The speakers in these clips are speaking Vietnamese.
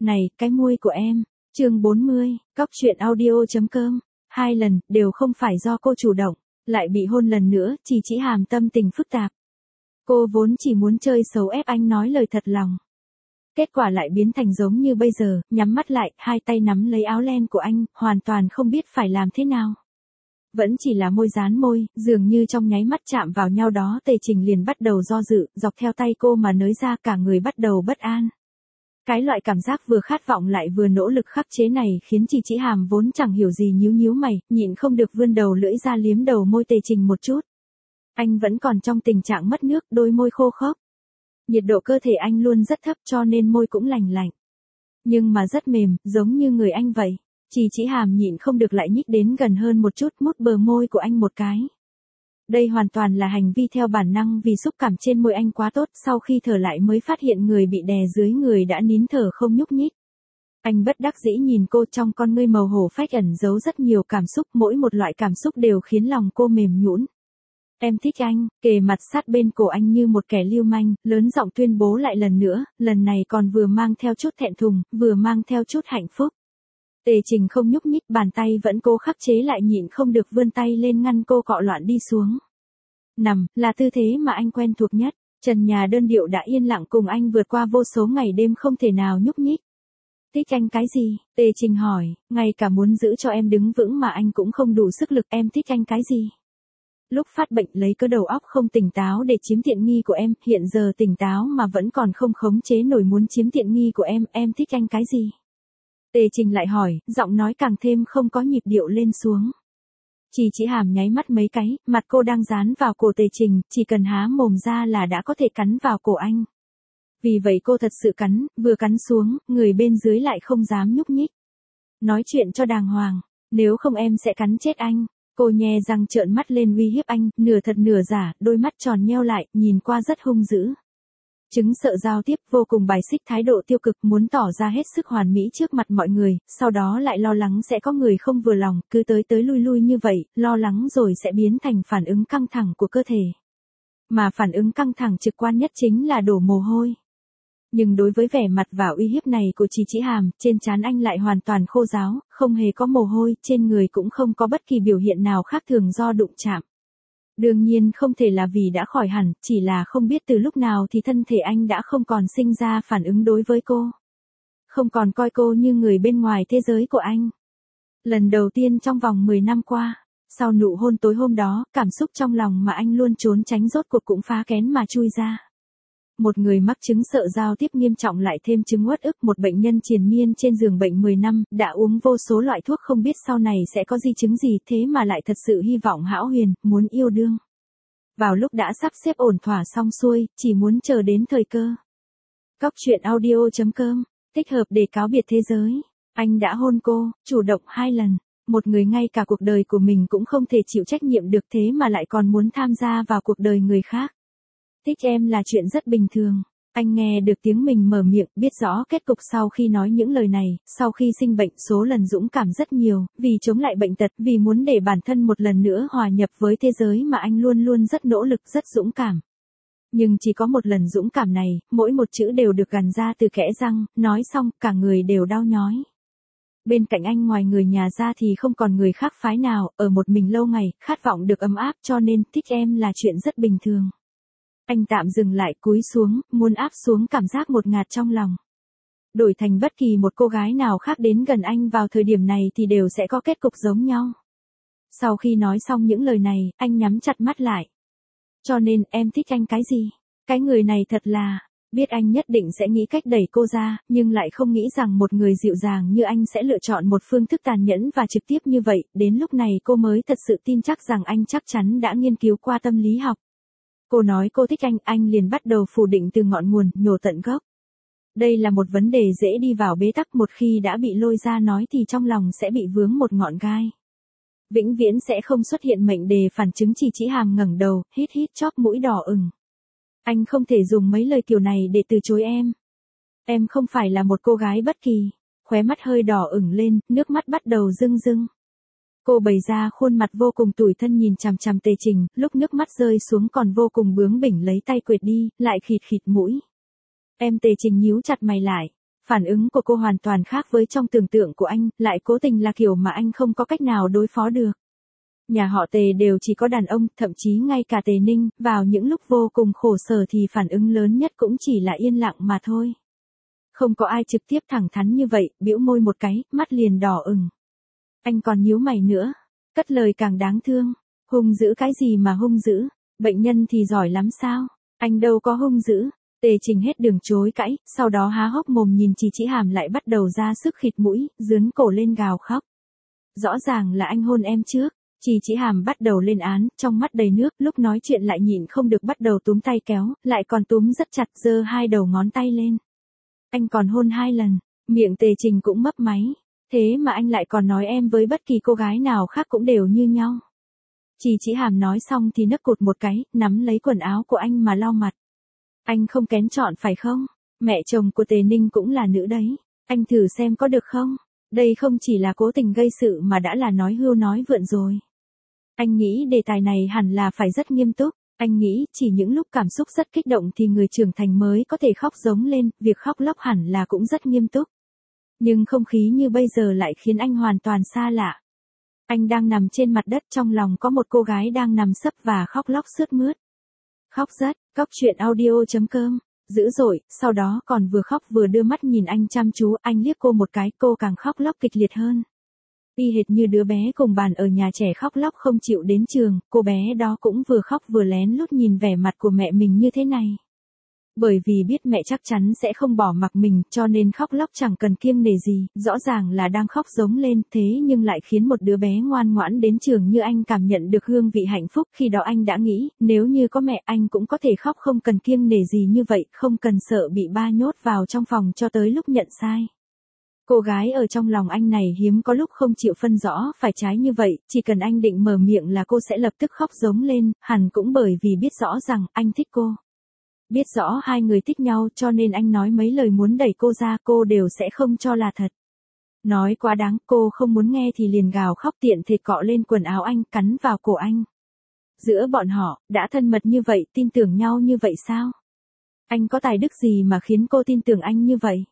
Này, cái môi của em. Chương 40, cóc truyện audio.com. 2 lần, đều không phải do cô chủ động, lại bị hôn lần nữa, Chỉ Hàm tâm tình phức tạp. Cô vốn chỉ muốn chơi xấu ép anh nói lời thật lòng. Kết quả lại biến thành giống như bây giờ, nhắm mắt lại, hai tay nắm lấy áo len của anh, hoàn toàn không biết phải làm thế nào. Vẫn chỉ là môi dán môi, dường như trong nháy mắt chạm vào nhau đó Tề Trình liền bắt đầu do dự, dọc theo tay cô mà nới ra cả người bắt đầu bất an. Cái loại cảm giác vừa khát vọng lại vừa nỗ lực khắc chế này khiến Chỉ Hàm vốn chẳng hiểu gì nhíu mày, nhịn không được vươn đầu lưỡi ra liếm đầu môi Tề Trình một chút. Anh vẫn còn trong tình trạng mất nước, đôi môi khô khốc. Nhiệt độ cơ thể anh luôn rất thấp cho nên môi cũng lành lạnh. Nhưng mà rất mềm, giống như người anh vậy. Chỉ Hàm nhịn không được lại nhích đến gần hơn một chút, mút bờ môi của anh một cái. Đây hoàn toàn là hành vi theo bản năng vì xúc cảm trên môi anh quá tốt, sau khi thở lại mới phát hiện người bị đè dưới người đã nín thở không nhúc nhích. Anh bất đắc dĩ nhìn cô, trong con ngươi màu hổ phách ẩn giấu rất nhiều cảm xúc, mỗi một loại cảm xúc đều khiến lòng cô mềm nhũn. Em thích anh, kề mặt sát bên cổ anh như một kẻ lưu manh, lớn giọng tuyên bố lại lần nữa, lần này còn vừa mang theo chút thẹn thùng, vừa mang theo chút hạnh phúc. Tề Trình không nhúc nhích, bàn tay vẫn cố khắc chế lại, nhịn không được vươn tay lên ngăn cô cọ loạn đi xuống. Nằm, là tư thế mà anh quen thuộc nhất, trần nhà đơn điệu đã yên lặng cùng anh vượt qua vô số ngày đêm không thể nào nhúc nhích. Thích anh cái gì? Tề Trình hỏi, ngay cả muốn giữ cho em đứng vững mà anh cũng không đủ sức lực, em thích anh cái gì? Lúc phát bệnh lấy cớ đầu óc không tỉnh táo để chiếm tiện nghi của em, hiện giờ tỉnh táo mà vẫn còn không khống chế nổi muốn chiếm tiện nghi của em thích anh cái gì? Tề Trình lại hỏi, giọng nói càng thêm không có nhịp điệu lên xuống. Chỉ Hàm nháy mắt mấy cái, mặt cô đang dán vào cổ Tề Trình, chỉ cần há mồm ra là đã có thể cắn vào cổ anh. Vì vậy cô thật sự cắn, vừa cắn xuống, người bên dưới lại không dám nhúc nhích. Nói chuyện cho đàng hoàng, nếu không em sẽ cắn chết anh. Cô nhe răng trợn mắt lên uy hiếp anh, nửa thật nửa giả, đôi mắt tròn nheo lại, nhìn qua rất hung dữ. Chứng sợ giao tiếp, vô cùng bài xích thái độ tiêu cực, muốn tỏ ra hết sức hoàn mỹ trước mặt mọi người, sau đó lại lo lắng sẽ có người không vừa lòng, cứ tới lui như vậy, lo lắng rồi sẽ biến thành phản ứng căng thẳng của cơ thể. Mà phản ứng căng thẳng trực quan nhất chính là đổ mồ hôi. Nhưng đối với vẻ mặt và uy hiếp này của Chỉ Hàm, trên trán anh lại hoàn toàn khô ráo, không hề có mồ hôi, trên người cũng không có bất kỳ biểu hiện nào khác thường do đụng chạm. Đương nhiên không thể là vì đã khỏi hẳn, chỉ là không biết từ lúc nào thì thân thể anh đã không còn sinh ra phản ứng đối với cô. Không còn coi cô như người bên ngoài thế giới của anh. Lần đầu tiên trong vòng 10 năm qua, sau nụ hôn tối hôm đó, cảm xúc trong lòng mà anh luôn trốn tránh rốt cuộc cũng phá kén mà chui ra. Một người mắc chứng sợ giao tiếp nghiêm trọng lại thêm chứng uất ức, một bệnh nhân triền miên trên giường bệnh 10 năm, đã uống vô số loại thuốc không biết sau này sẽ có di chứng gì, thế mà lại thật sự hy vọng hão huyền, muốn yêu đương. Vào lúc đã sắp xếp ổn thỏa xong xuôi, chỉ muốn chờ đến thời cơ. Cóc truyện audio.com, thích hợp để cáo biệt thế giới. Anh đã hôn cô, chủ động 2 lần. Một người ngay cả cuộc đời của mình cũng không thể chịu trách nhiệm được, thế mà lại còn muốn tham gia vào cuộc đời người khác. Thích em là chuyện rất bình thường. Anh nghe được tiếng mình mở miệng, biết rõ kết cục sau khi nói những lời này, sau khi sinh bệnh số lần dũng cảm rất nhiều, vì chống lại bệnh tật, vì muốn để bản thân một lần nữa hòa nhập với thế giới mà anh luôn luôn rất nỗ lực, rất dũng cảm. Nhưng chỉ có một lần dũng cảm này, mỗi một chữ đều được gằn ra từ kẽ răng, nói xong, cả người đều đau nhói. Bên cạnh anh ngoài người nhà ra thì không còn người khác phái nào, ở một mình lâu ngày, khát vọng được ấm áp cho nên thích em là chuyện rất bình thường. Anh tạm dừng lại, cúi xuống, muốn áp xuống cảm giác ngột ngạt trong lòng. Đổi thành bất kỳ một cô gái nào khác đến gần anh vào thời điểm này thì đều sẽ có kết cục giống nhau. Sau khi nói xong những lời này, anh nhắm chặt mắt lại. Cho nên, em thích anh cái gì? Cái người này thật là, biết anh nhất định sẽ nghĩ cách đẩy cô ra, nhưng lại không nghĩ rằng một người dịu dàng như anh sẽ lựa chọn một phương thức tàn nhẫn và trực tiếp như vậy, đến lúc này cô mới thật sự tin chắc rằng anh chắc chắn đã nghiên cứu qua tâm lý học. Cô nói cô thích anh liền bắt đầu phủ định từ ngọn nguồn, nhổ tận gốc. Đây là một vấn đề dễ đi vào bế tắc, một khi đã bị lôi ra nói thì trong lòng sẽ bị vướng một ngọn gai. Vĩnh viễn sẽ không xuất hiện mệnh đề phản chứng. Chỉ Hàm ngẩng đầu, hít chóp mũi đỏ ửng. Anh không thể dùng mấy lời kiểu này để từ chối em. Em không phải là một cô gái bất kỳ. Khóe mắt hơi đỏ ửng lên, nước mắt bắt đầu rưng rưng. Cô bày ra khuôn mặt vô cùng tủi thân nhìn chằm chằm Tề Trình, lúc nước mắt rơi xuống còn vô cùng bướng bỉnh lấy tay quệt đi, lại khịt mũi. Em Tề Trình nhíu chặt mày lại. Phản ứng của cô hoàn toàn khác với trong tưởng tượng của anh, lại cố tình là kiểu mà anh không có cách nào đối phó được. Nhà họ Tề đều chỉ có đàn ông, thậm chí ngay cả Tề Ninh, vào những lúc vô cùng khổ sở thì phản ứng lớn nhất cũng chỉ là yên lặng mà thôi. Không có ai trực tiếp thẳng thắn như vậy, bĩu môi một cái, mắt liền đỏ ửng. Anh còn nhíu mày nữa, cất lời càng đáng thương. Hung dữ cái gì mà hung dữ, bệnh nhân thì giỏi lắm sao, anh đâu có hung dữ. Tề Trình hết đường chối cãi, sau đó há hốc mồm nhìn Chí Hàm lại bắt đầu ra sức khịt mũi, dướn cổ lên gào khóc. Rõ ràng là anh hôn em trước. Chí Hàm bắt đầu lên án, trong mắt đầy nước, lúc nói chuyện lại nhịn không được bắt đầu túm tay kéo, lại còn túm rất chặt, giơ hai đầu ngón tay lên. Anh còn hôn 2 lần, miệng Tề Trình cũng mấp máy. Thế mà anh lại còn nói em với bất kỳ cô gái nào khác cũng đều như nhau. Chí Hàm nói xong thì nấc cụt một cái, nắm lấy quần áo của anh mà lau mặt. Anh không kén chọn phải không? Mẹ chồng của Tề Ninh cũng là nữ đấy. Anh thử xem có được không? Đây không chỉ là cố tình gây sự mà đã là nói hưu nói vượn rồi. Anh nghĩ đề tài này hẳn là phải rất nghiêm túc. Anh nghĩ chỉ những lúc cảm xúc rất kích động thì người trưởng thành mới có thể khóc giống lên, việc khóc lóc hẳn là cũng rất nghiêm túc. Nhưng không khí như bây giờ lại khiến anh hoàn toàn xa lạ. Anh đang nằm trên mặt đất, trong lòng có một cô gái đang nằm sấp và khóc lóc sướt mướt. Khóc rất, coctruyện.audio.com, dữ dội, sau đó còn vừa khóc vừa đưa mắt nhìn anh chăm chú, anh liếc cô một cái, cô càng khóc lóc kịch liệt hơn. Y hệt như đứa bé cùng bàn ở nhà trẻ khóc lóc không chịu đến trường, cô bé đó cũng vừa khóc vừa lén lút nhìn vẻ mặt của mẹ mình như thế này. Bởi vì biết mẹ chắc chắn sẽ không bỏ mặc mình, cho nên khóc lóc chẳng cần kiêng nể gì, rõ ràng là đang khóc giống lên, thế nhưng lại khiến một đứa bé ngoan ngoãn đến trường như anh cảm nhận được hương vị hạnh phúc. Khi đó anh đã nghĩ, nếu như có mẹ anh cũng có thể khóc không cần kiêng nể gì như vậy, không cần sợ bị ba nhốt vào trong phòng cho tới lúc nhận sai. Cô gái ở trong lòng anh này hiếm có lúc không chịu phân rõ phải trái như vậy, chỉ cần anh định mở miệng là cô sẽ lập tức khóc giống lên, hẳn cũng bởi vì biết rõ rằng anh thích cô. Biết rõ hai người thích nhau cho nên anh nói mấy lời muốn đẩy cô ra, cô đều sẽ không cho là thật. Nói quá đáng, cô không muốn nghe thì liền gào khóc, tiện thể cọ lên quần áo anh, cắn vào cổ anh. Giữa bọn họ, đã thân mật như vậy, tin tưởng nhau như vậy sao? Anh có tài đức gì mà khiến cô tin tưởng anh như vậy?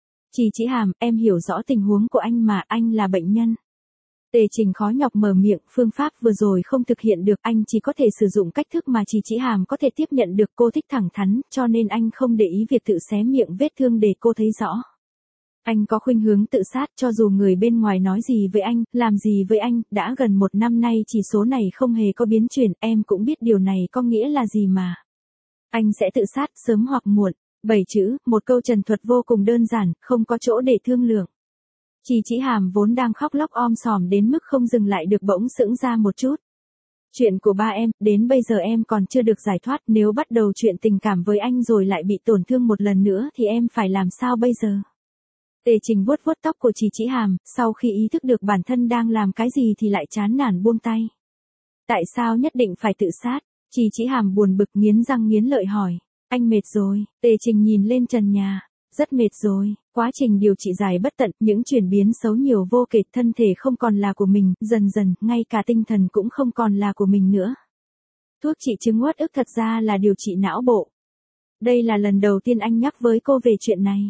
Chí Hàm, em hiểu rõ tình huống của anh mà, anh là bệnh nhân. Tề Trình khó nhọc mở miệng, phương pháp vừa rồi không thực hiện được, anh chỉ có thể sử dụng cách thức mà Chí Hàm có thể tiếp nhận được. Cô thích thẳng thắn, cho nên anh không để ý việc tự xé miệng vết thương để cô thấy rõ. Anh có khuynh hướng tự sát, cho dù người bên ngoài nói gì với anh, làm gì với anh, đã gần 1 năm nay chỉ số này không hề có biến chuyển, em cũng biết điều này có nghĩa là gì mà. Anh sẽ tự sát, sớm hoặc muộn. 7 chữ, một câu trần thuật vô cùng đơn giản, không có chỗ để thương lượng. Chí Hàm vốn đang khóc lóc om sòm đến mức không dừng lại được bỗng sững ra một chút. Chuyện của ba em, đến bây giờ em còn chưa được giải thoát, nếu bắt đầu chuyện tình cảm với anh rồi lại bị tổn thương một lần nữa thì em phải làm sao bây giờ? Tề Trình vuốt vuốt tóc của Chí Hàm, sau khi ý thức được bản thân đang làm cái gì thì lại chán nản buông tay. Tại sao nhất định phải tự sát? Chí Hàm buồn bực nghiến răng nghiến lợi hỏi. Anh mệt rồi, Tề Trình nhìn lên trần nhà. Rất mệt rồi, quá trình điều trị dài bất tận, những chuyển biến xấu nhiều vô kể, thân thể không còn là của mình, dần dần, ngay cả tinh thần cũng không còn là của mình nữa. Thuốc trị chứng uất ức thật ra là điều trị não bộ. Đây là lần đầu tiên anh nhắc với cô về chuyện này.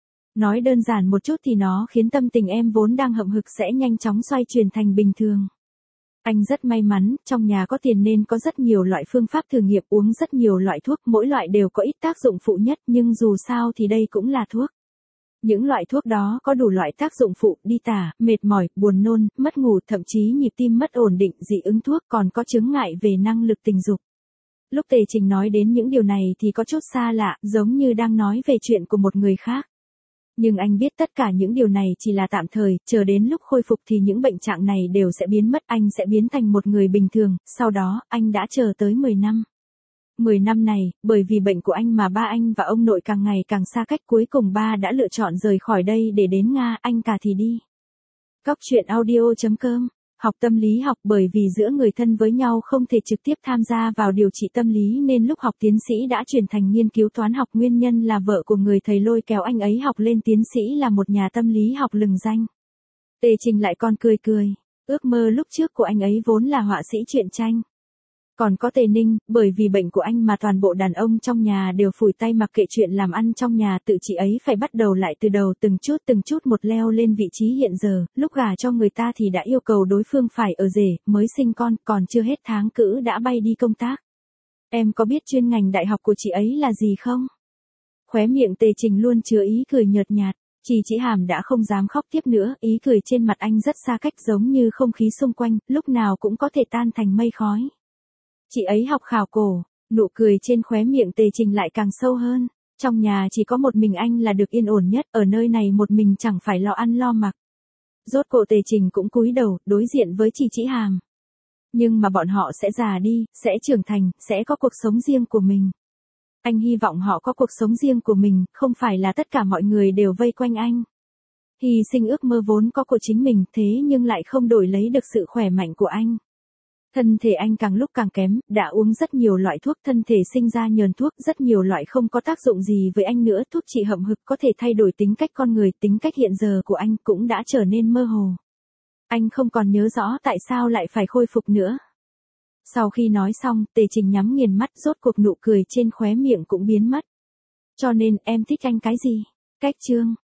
Nói đơn giản một chút thì nó khiến tâm tình em vốn đang hậm hực sẽ nhanh chóng xoay chuyển thành bình thường. Anh rất may mắn, trong nhà có tiền nên có rất nhiều loại phương pháp thử nghiệm, uống rất nhiều loại thuốc, mỗi loại đều có ít tác dụng phụ nhất, nhưng dù sao thì đây cũng là thuốc. Những loại thuốc đó có đủ loại tác dụng phụ, đi tả, mệt mỏi, buồn nôn, mất ngủ, thậm chí nhịp tim mất ổn định, dị ứng thuốc, còn có chướng ngại về năng lực tình dục. Lúc Tề Trình nói đến những điều này thì có chút xa lạ, giống như đang nói về chuyện của một người khác. Nhưng anh biết tất cả những điều này chỉ là tạm thời, chờ đến lúc khôi phục thì những bệnh trạng này đều sẽ biến mất, anh sẽ biến thành một người bình thường, sau đó, anh đã chờ tới 10 năm. 10 năm này, bởi vì bệnh của anh mà ba anh và ông nội càng ngày càng xa cách, cuối cùng ba đã lựa chọn rời khỏi đây để đến Nga, anh cả thì đi. Coctruyện.audio.com, học tâm lý học, bởi vì giữa người thân với nhau không thể trực tiếp tham gia vào điều trị tâm lý nên lúc học tiến sĩ đã chuyển thành nghiên cứu toán học, nguyên nhân là vợ của người thầy lôi kéo anh ấy học lên tiến sĩ là một nhà tâm lý học lừng danh. Tề Trình lại còn cười cười, ước mơ lúc trước của anh ấy vốn là họa sĩ truyện tranh. Còn có Tề Ninh, bởi vì bệnh của anh mà toàn bộ đàn ông trong nhà đều phủi tay mặc kệ chuyện làm ăn trong nhà, tự chị ấy phải bắt đầu lại từ đầu, từng chút một leo lên vị trí hiện giờ, lúc gả cho người ta thì đã yêu cầu đối phương phải ở rể, mới sinh con, còn chưa hết tháng cữ đã bay đi công tác. Em có biết chuyên ngành đại học của chị ấy là gì không? Khóe miệng Tề Trình luôn chứa ý cười nhợt nhạt. Chỉ Hàm đã không dám khóc tiếp nữa, ý cười trên mặt anh rất xa cách, giống như không khí xung quanh, lúc nào cũng có thể tan thành mây khói. Chị ấy học khảo cổ, nụ cười trên khóe miệng Tề Trình lại càng sâu hơn. Trong nhà chỉ có một mình anh là được yên ổn nhất, ở nơi này một mình chẳng phải lo ăn lo mặc. Rốt cuộc Tề Trình cũng cúi đầu, đối diện với Chỉ Hàm. Nhưng mà bọn họ sẽ già đi, sẽ trưởng thành, sẽ có cuộc sống riêng của mình. Anh hy vọng họ có cuộc sống riêng của mình, không phải là tất cả mọi người đều vây quanh anh. Hy sinh ước mơ vốn có của chính mình, thế nhưng lại không đổi lấy được sự khỏe mạnh của anh. Thân thể anh càng lúc càng kém, đã uống rất nhiều loại thuốc, thân thể sinh ra nhờn thuốc, rất nhiều loại không có tác dụng gì với anh nữa, thuốc trị hậm hực có thể thay đổi tính cách con người, tính cách hiện giờ của anh cũng đã trở nên mơ hồ. Anh không còn nhớ rõ tại sao lại phải khôi phục nữa. Sau khi nói xong, Tề Trình nhắm nghiền mắt, rốt cuộc nụ cười trên khóe miệng cũng biến mất. Cho nên, em thích anh cái gì? Cách chương.